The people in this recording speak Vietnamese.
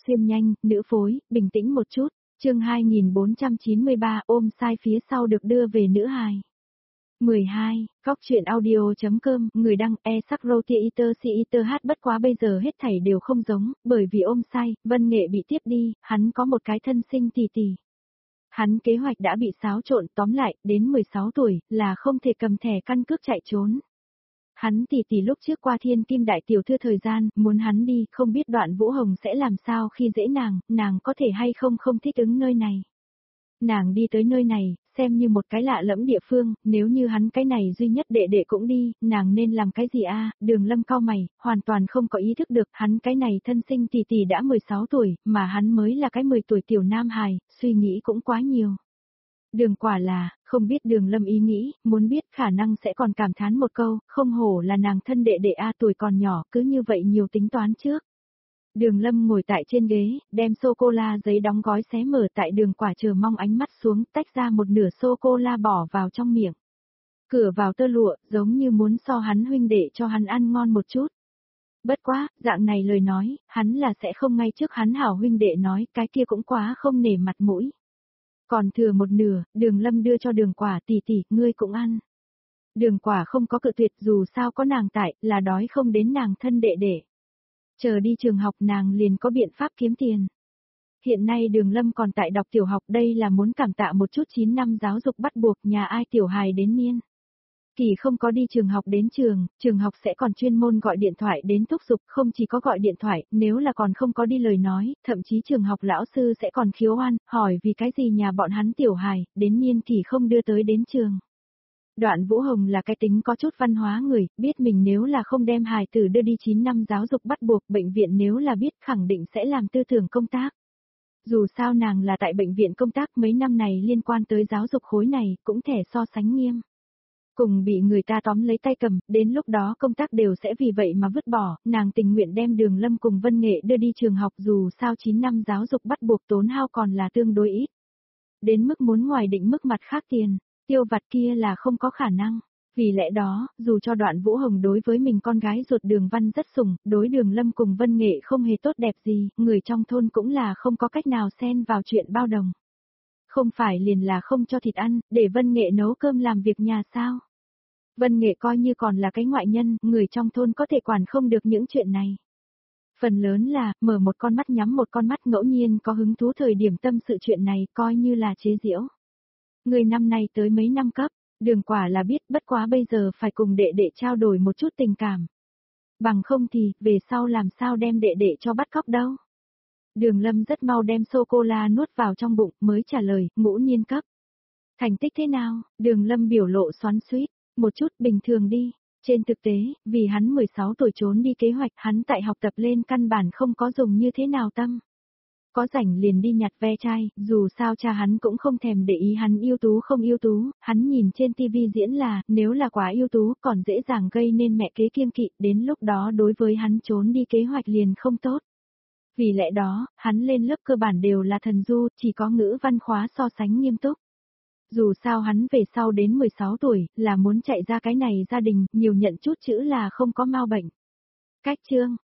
Xuyên nhanh, nữ phối, bình tĩnh một chút. Chương 2493 ôm sai phía sau được đưa về nữ hài. 12, Góc truyện audio.com, người đăng e-sắc-rô-tia-iter si-iter hát bất quá bây giờ hết thảy đều không giống, bởi vì ôm sai, Vân Nghệ bị tiếp đi, hắn có một cái thân sinh tỷ tỷ. Hắn kế hoạch đã bị xáo trộn, tóm lại, đến 16 tuổi, là không thể cầm thẻ căn cước chạy trốn. Hắn tỷ tỷ lúc trước qua Thiên Kim đại tiểu thư thời gian, muốn hắn đi, không biết Đoạn Vũ Hồng sẽ làm sao khi dễ nàng có thể hay không thích ứng nơi này. Nàng đi tới nơi này, xem như một cái lạ lẫm địa phương, nếu như hắn cái này duy nhất đệ đệ cũng đi, nàng nên làm cái gì a? Đường Lâm cau mày, hoàn toàn không có ý thức được, hắn cái này thân sinh tỷ tỷ đã 16 tuổi, mà hắn mới là cái 10 tuổi tiểu nam hài, suy nghĩ cũng quá nhiều. Đường quả là, không biết Đường Lâm ý nghĩ, muốn biết khả năng sẽ còn cảm thán một câu, không hổ là nàng thân đệ đệ a, tuổi còn nhỏ, cứ như vậy nhiều tính toán trước. Đường Lâm ngồi tại trên ghế, đem sô-cô-la giấy đóng gói xé mở tại Đường quả chờ mong ánh mắt xuống, tách ra một nửa sô-cô-la bỏ vào trong miệng. Cửa vào tơ lụa, giống như muốn so hắn huynh đệ cho hắn ăn ngon một chút. Bất quá, dạng này lời nói, hắn là sẽ không ngay trước hắn hảo huynh đệ nói, cái kia cũng quá không nể mặt mũi. Còn thừa một nửa, Đường Lâm đưa cho Đường quả, tỷ tỷ, ngươi cũng ăn. Đường quả không có cự tuyệt, dù sao có nàng tại, là đói không đến nàng thân đệ đệ. Chờ đi trường học nàng liền có biện pháp kiếm tiền. Hiện nay Đường Lâm còn tại đọc tiểu học, đây là muốn cảm tạ một chút 9 năm giáo dục bắt buộc nhà ai tiểu hài đến niên. Kỳ không có đi trường học đến trường học sẽ còn chuyên môn gọi điện thoại đến thúc giục, không chỉ có gọi điện thoại, nếu là còn không có đi lời nói, thậm chí trường học lão sư sẽ còn khiếu oan, hỏi vì cái gì nhà bọn hắn tiểu hài, đến niên kỳ không đưa tới đến trường. Đoạn Vũ Hồng là cái tính có chút văn hóa người, biết mình nếu là không đem hài tử đưa đi 9 năm giáo dục bắt buộc, bệnh viện nếu là biết khẳng định sẽ làm tư tưởng công tác. Dù sao nàng là tại bệnh viện công tác mấy năm này liên quan tới giáo dục khối này, cũng thể so sánh nghiêm. Cùng bị người ta tóm lấy tay cầm, đến lúc đó công tác đều sẽ vì vậy mà vứt bỏ, nàng tình nguyện đem Đường Lâm cùng Vân Nghệ đưa đi trường học, dù sao 9 năm giáo dục bắt buộc tốn hao còn là tương đối ít. Đến mức muốn ngoài định mức mặt khác tiền, tiêu vặt kia là không có khả năng. Vì lẽ đó, dù cho Đoạn Vũ Hồng đối với mình con gái ruột Đường Văn rất sủng, đối Đường Lâm cùng Vân Nghệ không hề tốt đẹp gì, người trong thôn cũng là không có cách nào xen vào chuyện bao đồng. Không phải liền là không cho thịt ăn, để Vân Nghệ nấu cơm làm việc nhà sao? Vân Nghệ coi như còn là cái ngoại nhân, người trong thôn có thể quản không được những chuyện này. Phần lớn là, mở một con mắt nhắm một con mắt, ngẫu nhiên có hứng thú thời điểm tâm sự chuyện này, coi như là chế giễu. Người năm nay tới mấy năm cấp, Đường quả là biết, bất quá bây giờ phải cùng đệ đệ trao đổi một chút tình cảm. Bằng không thì, về sau làm sao đem đệ đệ cho bắt cóc đâu. Đường Lâm rất mau đem sô-cô-la nuốt vào trong bụng, mới trả lời, ngũ niên cấp. Thành tích thế nào? Đường Lâm biểu lộ xoắn xuýt, một chút bình thường đi. Trên thực tế, vì hắn 16 tuổi trốn đi kế hoạch, hắn tại học tập lên căn bản không có dùng như thế nào tâm. Có rảnh liền đi nhặt ve chai, dù sao cha hắn cũng không thèm để ý hắn ưu tú không ưu tú, hắn nhìn trên tivi diễn là, nếu là quá ưu tú còn dễ dàng gây nên mẹ kế kiêng kỵ, đến lúc đó đối với hắn trốn đi kế hoạch liền không tốt. Vì lẽ đó, hắn lên lớp cơ bản đều là thần du, chỉ có ngữ văn khóa so sánh nghiêm túc. Dù sao hắn về sau đến 16 tuổi, là muốn chạy ra cái này gia đình, nhiều nhận chút chữ là không có mau bệnh. Cách chương,